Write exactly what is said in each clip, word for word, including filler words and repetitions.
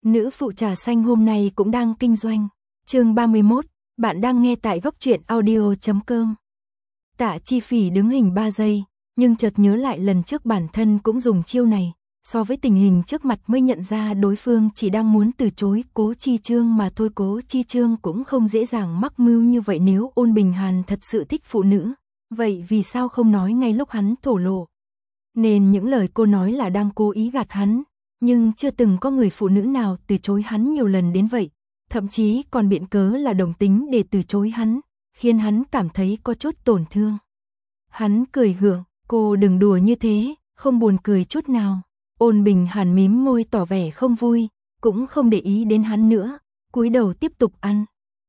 Nữ phụ trà xanh hôm nay cũng đang kinh doanh. Chương ba mươi mốt, bạn đang nghe tại góc truyện audio chấm com. Tạ Chi Phỉ đứng hình ba giây, nhưng chợt nhớ lại lần trước bản thân cũng dùng chiêu này, so với tình hình trước mặt mới nhận ra đối phương chỉ đang muốn từ chối Cố Chi Chương mà thôi. Cố Chi Chương cũng không dễ dàng mắc mưu như vậy. Nếu Ôn Bình Hàn thật sự thích phụ nữ, vậy vì sao không nói ngay lúc hắn thổ lộ? Nên những lời cô nói là đang cố ý gạt hắn, nhưng chưa từng có người phụ nữ nào từ chối hắn nhiều lần đến vậy, thậm chí còn biện cớ là đồng tính để từ chối hắn, khiến hắn cảm thấy có chút tổn thương. Hắn cười gượng, cô đừng đùa như thế, không buồn cười chút nào. Ôn Bình Hàn mím môi tỏ vẻ không vui, cũng không để ý đến hắn nữa, cúi đầu tiếp tục ăn.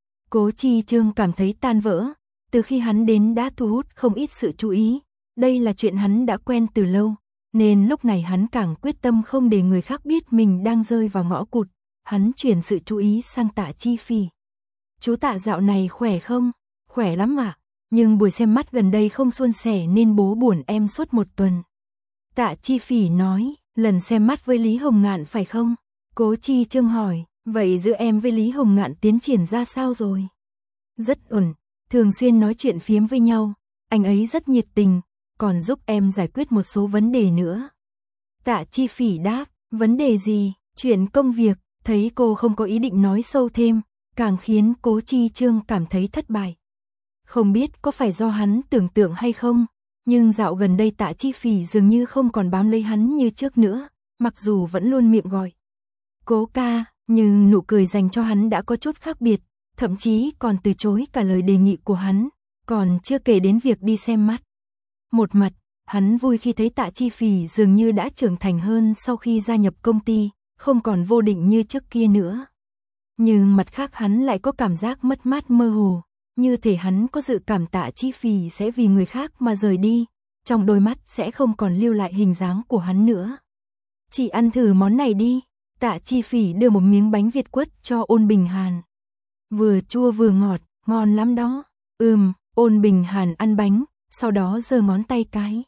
Cố Chi Chương cảm thấy tan vỡ, từ khi hắn đến đã thu hút không ít sự chú ý, đây là chuyện hắn đã quen từ lâu, nên lúc này hắn càng quyết tâm không để người khác biết mình đang rơi vào ngõ cụt. Hắn chuyển sự chú ý sang Tạ Chi Phỉ. Chú Tạ dạo này khỏe không? Khỏe lắm ạ, nhưng buổi xem mắt gần đây không suôn sẻ nên bố buồn em suốt một tuần. Tạ Chi Phỉ nói, lần xem mắt với Lý Hồng Ngạn phải không? Cố Chi Chương hỏi, vậy giữa em với Lý Hồng Ngạn tiến triển ra sao rồi? Rất ổn, thường xuyên nói chuyện phiếm với nhau, anh ấy rất nhiệt tình, còn giúp em giải quyết một số vấn đề nữa. Tạ Chi Phỉ đáp, vấn đề gì? Chuyện công việc. Thấy cô không có ý định nói sâu thêm, càng khiến Cố Chi Chương cảm thấy thất bại. Không biết có phải do hắn tưởng tượng hay không, nhưng dạo gần đây Tạ Chi Phỉ dường như không còn bám lấy hắn như trước nữa, mặc dù vẫn luôn miệng gọi Cố ca, nhưng nụ cười dành cho hắn đã có chút khác biệt, thậm chí còn từ chối cả lời đề nghị của hắn, còn chưa kể đến việc đi xem mắt. Một mặt, hắn vui khi thấy Tạ Chi Phỉ dường như đã trưởng thành hơn sau khi gia nhập công ty, không còn vô định như trước kia nữa. Nhưng mặt khác hắn lại có cảm giác mất mát mơ hồ, như thể hắn có dự cảm Tạ Chi Phỉ sẽ vì người khác mà rời đi, trong đôi mắt sẽ không còn lưu lại hình dáng của hắn nữa. Chị ăn thử món này đi. Tạ Chi Phỉ đưa một miếng bánh Việt quất cho Ôn Bình Hàn. Vừa chua vừa ngọt, ngon lắm đó. Ừm, Ôn Bình Hàn ăn bánh, sau đó giơ ngón tay cái.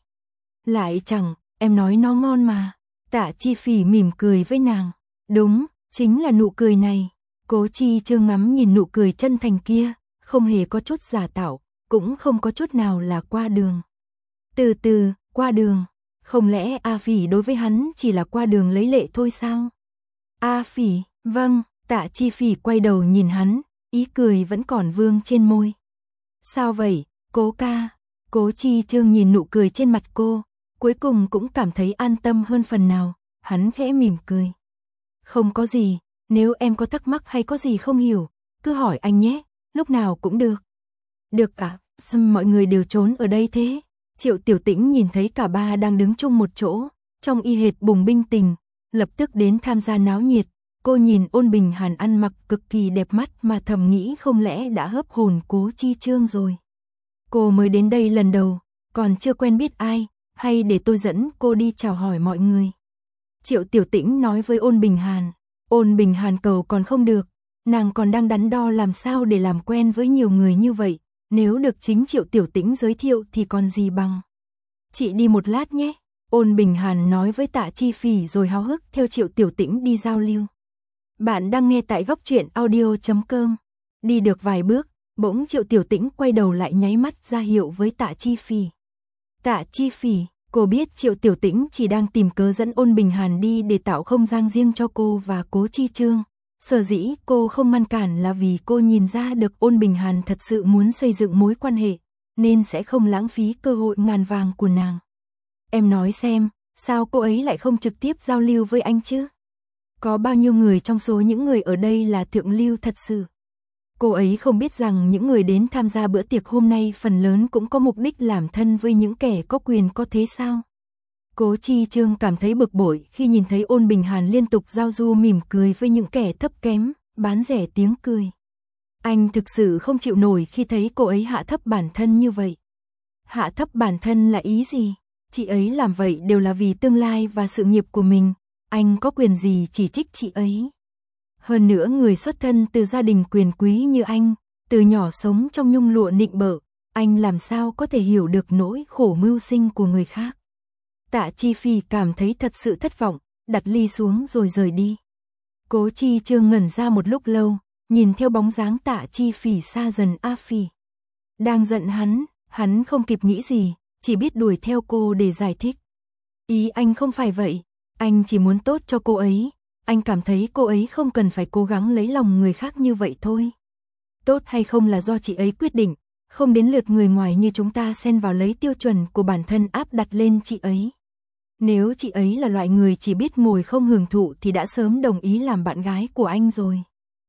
Lại chẳng, em nói nó ngon mà. Tạ Chi Phỉ mỉm cười với nàng. Đúng, chính là nụ cười này. Cố Chi Chương ngắm nhìn nụ cười chân thành kia, không hề có chút giả tạo, cũng không có chút nào là qua đường. Từ từ, qua đường, không lẽ A Phỉ đối với hắn chỉ là qua đường lấy lệ thôi sao? A Phỉ, vâng. Tạ Chi Phỉ quay đầu nhìn hắn, ý cười vẫn còn vương trên môi. Sao vậy, Cố ca? Cố Chi Chương nhìn nụ cười trên mặt cô, cuối cùng cũng cảm thấy an tâm hơn phần nào, hắn khẽ mỉm cười. Không có gì, nếu em có thắc mắc hay có gì không hiểu, cứ hỏi anh nhé, lúc nào cũng được. Được ạ, à? Mọi người đều trốn ở đây thế? Triệu Tiểu Tĩnh nhìn thấy cả ba đang đứng chung một chỗ, trong y hệt bùng binh tình, lập tức đến tham gia náo nhiệt. Cô nhìn Ôn Bình Hàn ăn mặc cực kỳ đẹp mắt mà thầm nghĩ không lẽ đã hấp hồn Cố Chi Chương rồi. Cô mới đến đây lần đầu, còn chưa quen biết ai, hay để tôi dẫn cô đi chào hỏi mọi người. Triệu Tiểu Tĩnh nói với Ôn Bình Hàn. Ôn Bình Hàn cầu còn không được, nàng còn đang đắn đo làm sao để làm quen với nhiều người như vậy, nếu được chính Triệu Tiểu Tĩnh giới thiệu thì còn gì bằng. Chị đi một lát nhé, Ôn Bình Hàn nói với Tạ Chi Phỉ rồi háo hức theo Triệu Tiểu Tĩnh đi giao lưu. Bạn đang nghe tại góc truyện audio chấm com. Đi được vài bước, bỗng Triệu Tiểu Tĩnh quay đầu lại nháy mắt ra hiệu với Tạ Chi Phỉ. Tạ Chi Phỉ, cô biết Triệu Tiểu Tĩnh chỉ đang tìm cớ dẫn Ôn Bình Hàn đi để tạo không gian riêng cho cô và Cố Chi Chương. Sở dĩ cô không ngăn cản là vì cô nhìn ra được Ôn Bình Hàn thật sự muốn xây dựng mối quan hệ, nên sẽ không lãng phí cơ hội ngàn vàng của nàng. Em nói xem, sao cô ấy lại không trực tiếp giao lưu với anh chứ? Có bao nhiêu người trong số những người ở đây là thượng lưu thật sự? Cô ấy không biết rằng những người đến tham gia bữa tiệc hôm nay phần lớn cũng có mục đích làm thân với những kẻ có quyền có thế sao? Cố Chi Chương cảm thấy bực bội khi nhìn thấy Ôn Bình Hàn liên tục giao du mỉm cười với những kẻ thấp kém, bán rẻ tiếng cười. Anh thực sự không chịu nổi khi thấy cô ấy hạ thấp bản thân như vậy. Hạ thấp bản thân là ý gì? Chị ấy làm vậy đều là vì tương lai và sự nghiệp của mình, anh có quyền gì chỉ trích chị ấy? Hơn nữa người xuất thân từ gia đình quyền quý như anh, từ nhỏ sống trong nhung lụa nịnh bợ, anh làm sao có thể hiểu được nỗi khổ mưu sinh của người khác? Tạ Chi Phỉ cảm thấy thật sự thất vọng, đặt ly xuống rồi rời đi. Cố Chi Chương ngẩn ra một lúc lâu, nhìn theo bóng dáng Tạ Chi Phỉ xa dần. A Phỉ đang giận hắn, hắn không kịp nghĩ gì, chỉ biết đuổi theo cô để giải thích. Ý anh không phải vậy, anh chỉ muốn tốt cho cô ấy, anh cảm thấy cô ấy không cần phải cố gắng lấy lòng người khác như vậy thôi. Tốt hay không là do chị ấy quyết định, không đến lượt người ngoài như chúng ta xen vào lấy tiêu chuẩn của bản thân áp đặt lên chị ấy. Nếu chị ấy là loại người chỉ biết ngồi không hưởng thụ thì đã sớm đồng ý làm bạn gái của anh rồi.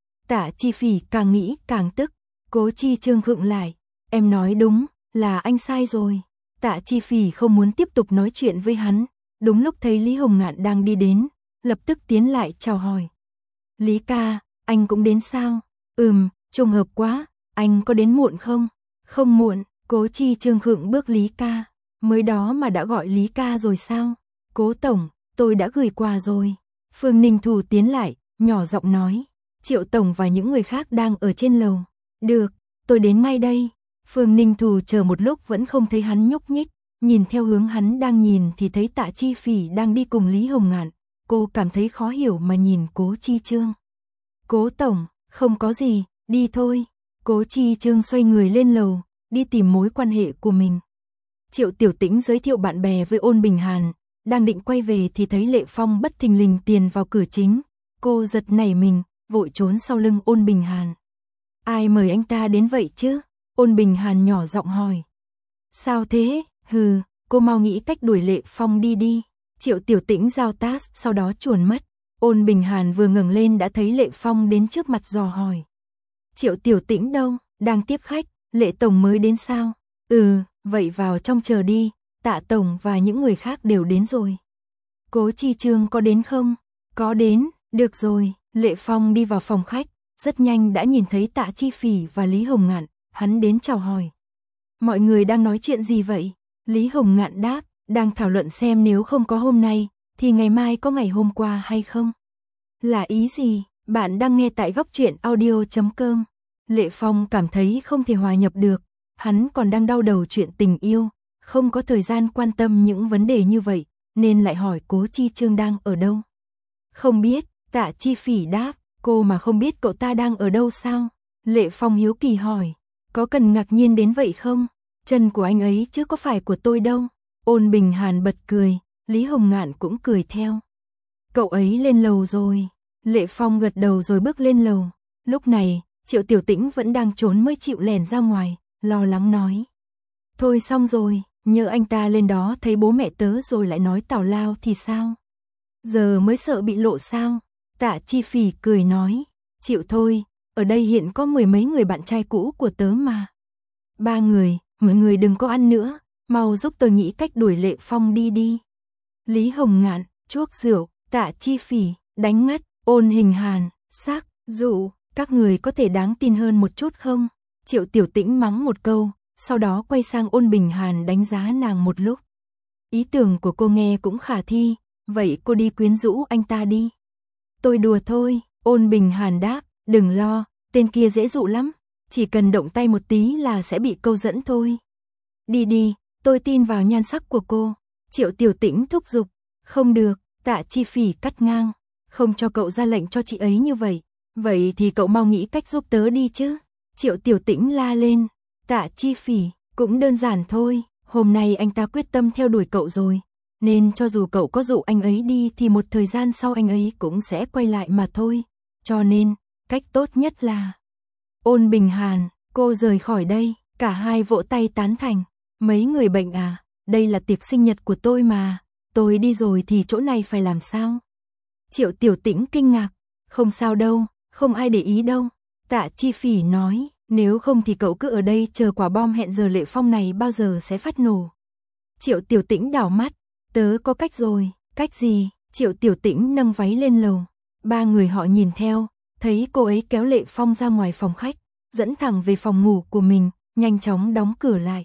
Tạ Chi Phỉ càng nghĩ càng tức, Cố Chi Chương khựng lại, em nói đúng, là anh sai rồi. Tạ Chi Phỉ không muốn tiếp tục nói chuyện với hắn, đúng lúc thấy Lý Hồng Ngạn đang đi đến, lập tức tiến lại chào hỏi. Lý ca, anh cũng đến sao? Ừm, trùng hợp quá, anh có đến muộn không? Không muộn. Cố Chi Chương khựng bước. Lý ca, mới đó mà đã gọi Lý ca rồi sao? Cố tổng, tôi đã gửi quà rồi. Phương Ninh Thù tiến lại, nhỏ giọng nói. Triệu tổng và những người khác đang ở trên lầu. Được, tôi đến ngay đây. Phương Ninh Thù chờ một lúc vẫn không thấy hắn nhúc nhích, nhìn theo hướng hắn đang nhìn thì thấy Tạ Chi Phỉ đang đi cùng Lý Hồng Ngạn. Cô cảm thấy khó hiểu mà nhìn Cố Chi Chương. Cố tổng, không có gì, đi thôi. Cố Chi Chương xoay người lên lầu, đi tìm mối quan hệ của mình. Triệu Tiểu Tĩnh giới thiệu bạn bè với Ôn Bình Hàn, đang định quay về thì thấy Lệ Phong bất thình lình tiền vào cửa chính. Cô giật nảy mình, vội trốn sau lưng Ôn Bình Hàn. Ai mời anh ta đến vậy chứ? Ôn Bình Hàn nhỏ giọng hỏi. Sao thế? Hừ, cô mau nghĩ cách đuổi Lệ Phong đi đi. Triệu Tiểu Tĩnh giao task sau đó chuồn mất. Ôn Bình Hàn vừa ngẩng lên đã thấy Lệ Phong đến trước mặt dò hỏi. Triệu Tiểu Tĩnh đâu? Đang tiếp khách. Lệ tổng mới đến sao? Ừ, vậy vào trong chờ đi, Tạ tổng và những người khác đều đến rồi. Cố Chi Chương có đến không? Có đến, được rồi. Lệ Phong đi vào phòng khách, rất nhanh đã nhìn thấy Tạ Chi Phỉ và Lý Hồng Ngạn, hắn đến chào hỏi. Mọi người đang nói chuyện gì vậy? Lý Hồng Ngạn đáp, đang thảo luận xem nếu không có hôm nay, thì ngày mai có ngày hôm qua hay không? Là ý gì? Bạn đang nghe tại góc truyện audio chấm com. Lệ Phong cảm thấy không thể hòa nhập được, hắn còn đang đau đầu chuyện tình yêu, không có thời gian quan tâm những vấn đề như vậy, nên lại hỏi Cố Chi Chương đang ở đâu. Không biết, Tạ Chi Phỉ đáp, cô mà không biết cậu ta đang ở đâu sao? Lệ Phong hiếu kỳ hỏi, có cần ngạc nhiên đến vậy không? Chân của anh ấy chứ có phải của tôi đâu. Ôn Bình Hàn bật cười, Lý Hồng Ngạn cũng cười theo. Cậu ấy lên lầu rồi. Lệ Phong gật đầu rồi bước lên lầu. Lúc này, Triệu Tiểu Tĩnh vẫn đang trốn mới chịu lẻn ra ngoài, lo lắng nói. Thôi xong rồi, nhớ anh ta lên đó thấy bố mẹ tớ rồi lại nói tào lao thì sao? Giờ mới sợ bị lộ sao? Tạ Chi Phỉ cười nói, chịu thôi, ở đây hiện có mười mấy người bạn trai cũ của tớ mà. Ba người, mọi người đừng có ăn nữa, mau giúp tôi nghĩ cách đuổi Lệ Phong đi đi. Lý Hồng Ngạn, chuốc rượu, Tạ Chi Phỉ, đánh ngất, Ôn Hình Hàn, sắc, dụ, các người có thể đáng tin hơn một chút không? Triệu Tiểu Tĩnh mắng một câu, sau đó quay sang Ôn Bình Hàn đánh giá nàng một lúc. Ý tưởng của cô nghe cũng khả thi, vậy cô đi quyến rũ anh ta đi. Tôi đùa thôi, Ôn Bình Hàn đáp, đừng lo, tên kia dễ dụ lắm, chỉ cần động tay một tí là sẽ bị câu dẫn thôi. Đi đi, tôi tin vào nhan sắc của cô. Triệu Tiểu Tĩnh thúc giục, không được, Tạ Chi Phỉ cắt ngang, không cho cậu ra lệnh cho chị ấy như vậy, vậy thì cậu mau nghĩ cách giúp tớ đi chứ. Triệu Tiểu Tĩnh la lên, Tạ Chi Phỉ, cũng đơn giản thôi, hôm nay anh ta quyết tâm theo đuổi cậu rồi, nên cho dù cậu có dụ anh ấy đi thì một thời gian sau anh ấy cũng sẽ quay lại mà thôi, cho nên, cách tốt nhất là... Ôn Bình Hàn, cô rời khỏi đây, cả hai vỗ tay tán thành, mấy người bệnh à, đây là tiệc sinh nhật của tôi mà, tôi đi rồi thì chỗ này phải làm sao? Triệu Tiểu Tĩnh kinh ngạc, không sao đâu, không ai để ý đâu. Tạ Chi Phỉ nói, nếu không thì cậu cứ ở đây chờ quả bom hẹn giờ Lệ Phong này bao giờ sẽ phát nổ. Triệu Tiểu Tĩnh đảo mắt, tớ có cách rồi, cách gì? Triệu Tiểu Tĩnh nâng váy lên lầu, ba người họ nhìn theo, thấy cô ấy kéo Lệ Phong ra ngoài phòng khách, dẫn thẳng về phòng ngủ của mình, nhanh chóng đóng cửa lại.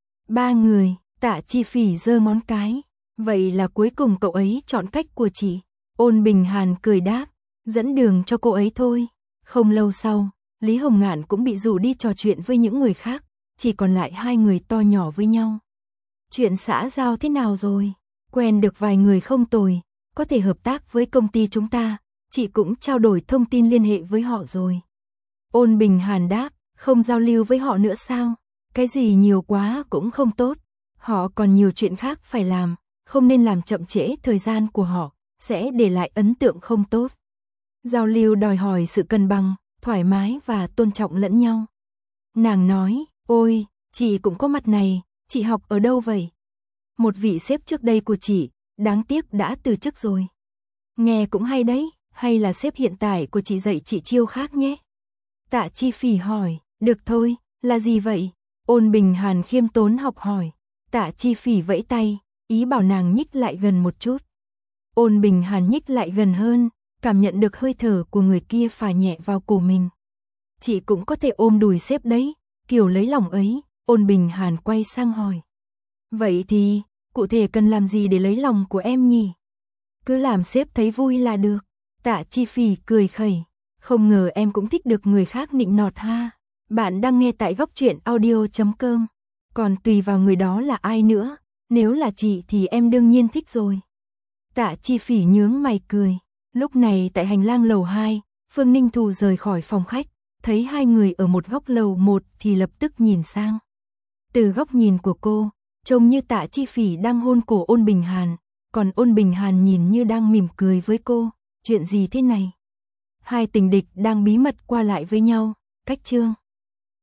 Ba người, Tạ Chi Phỉ giơ ngón cái, vậy là cuối cùng cậu ấy chọn cách của chị. Ôn Bình Hàn cười đáp, dẫn đường cho cô ấy thôi. Không lâu sau, Lý Hồng Ngạn cũng bị rủ đi trò chuyện với những người khác, chỉ còn lại hai người to nhỏ với nhau. Chuyện xã giao thế nào rồi? Quen được vài người không tồi, có thể hợp tác với công ty chúng ta, chị cũng trao đổi thông tin liên hệ với họ rồi. Ôn Bình Hàn đáp, không giao lưu với họ nữa sao? Cái gì nhiều quá cũng không tốt. Họ còn nhiều chuyện khác phải làm, không nên làm chậm trễ thời gian của họ, sẽ để lại ấn tượng không tốt. Giao lưu đòi hỏi sự cân bằng, thoải mái và tôn trọng lẫn nhau. Nàng nói, ôi, chị cũng có mặt này, chị học ở đâu vậy? Một vị sếp trước đây của chị, đáng tiếc đã từ chức rồi. Nghe cũng hay đấy, hay là sếp hiện tại của chị dạy chị chiêu khác nhé? Tạ Chi Phỉ hỏi, được thôi, là gì vậy? Ôn Bình Hàn khiêm tốn học hỏi. Tạ Chi Phỉ vẫy tay, ý bảo nàng nhích lại gần một chút. Ôn Bình Hàn nhích lại gần hơn, cảm nhận được hơi thở của người kia phả nhẹ vào cổ mình. Chị cũng có thể ôm đùi sếp đấy, kiểu lấy lòng ấy. Ôn Bình Hàn quay sang hỏi. Vậy thì, cụ thể cần làm gì để lấy lòng của em nhỉ? Cứ làm sếp thấy vui là được. Tạ Chi Phỉ cười khẩy. Không ngờ em cũng thích được người khác nịnh nọt ha. Bạn đang nghe tại góc truyện audio chấm com. Còn tùy vào người đó là ai nữa. Nếu là chị thì em đương nhiên thích rồi. Tạ Chi Phỉ nhướng mày cười. Lúc này tại hành lang lầu hai, Phương Ninh Thù rời khỏi phòng khách. Thấy hai người ở một góc lầu một thì lập tức nhìn sang. Từ góc nhìn của cô, trông như Tạ Chi Phỉ đang hôn cổ Ôn Bình Hàn. Còn Ôn Bình Hàn nhìn như đang mỉm cười với cô. Chuyện gì thế này? Hai tình địch đang bí mật qua lại với nhau. Cách chương